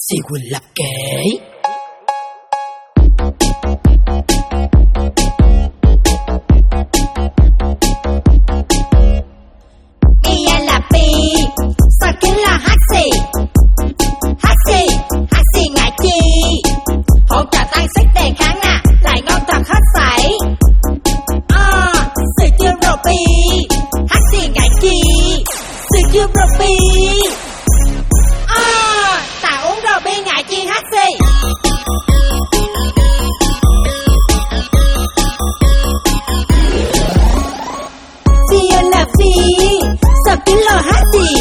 Xì Quỳnh Lập kể. Bia là bi, sao kính là hát xì ngại chi. Hỗ trợ tăng sức đề kháng nè, lại ngon thật hết sảy. Sự chưa rồi bi, hát xì ngại chi. Sự chưa rồi bi, ta uống rồi bi ngại chi hát xì. Bia là bi, sao kính là hát xì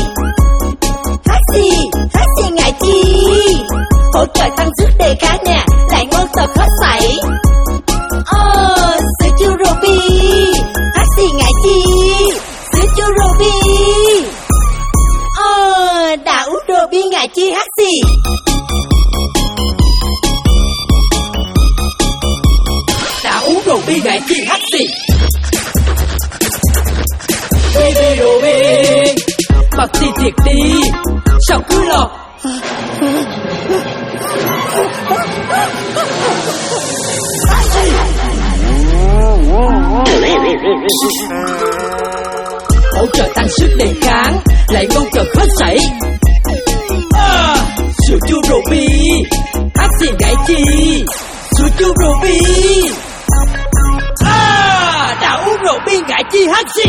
ngại chi. Hỗ trợ tăng sức đề kháng nè, lại ngon thật hết sảy. Sữa chua Ruby, hát xì ngại chi. Sữa chua Ruby, đã uống Ruby ngại chi hát xì. Đã uống Ruby ngại chi hát xì. Baby Ruby, bật xì thiệt đi, sao cứ lo. Hỗ trợ tăng sức đề kháng, lại ngon thật hết sảy. Sữa chua Ruby, hát xì ngại chi. Sữa chua Ruby, đã uống Ruby ngại chi hát xì.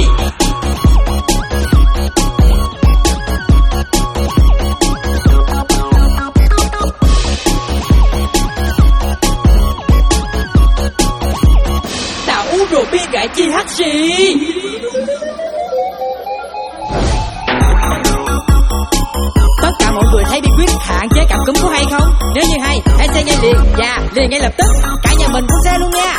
Ruby ngại chi hát xì. Tất cả mọi người thấy bí quyết hạn chế cảm cúm có hay không? Nếu như hay, hãy share ngay liền và liền ngay lập tức. Cả nhà mình cũng share luôn nha.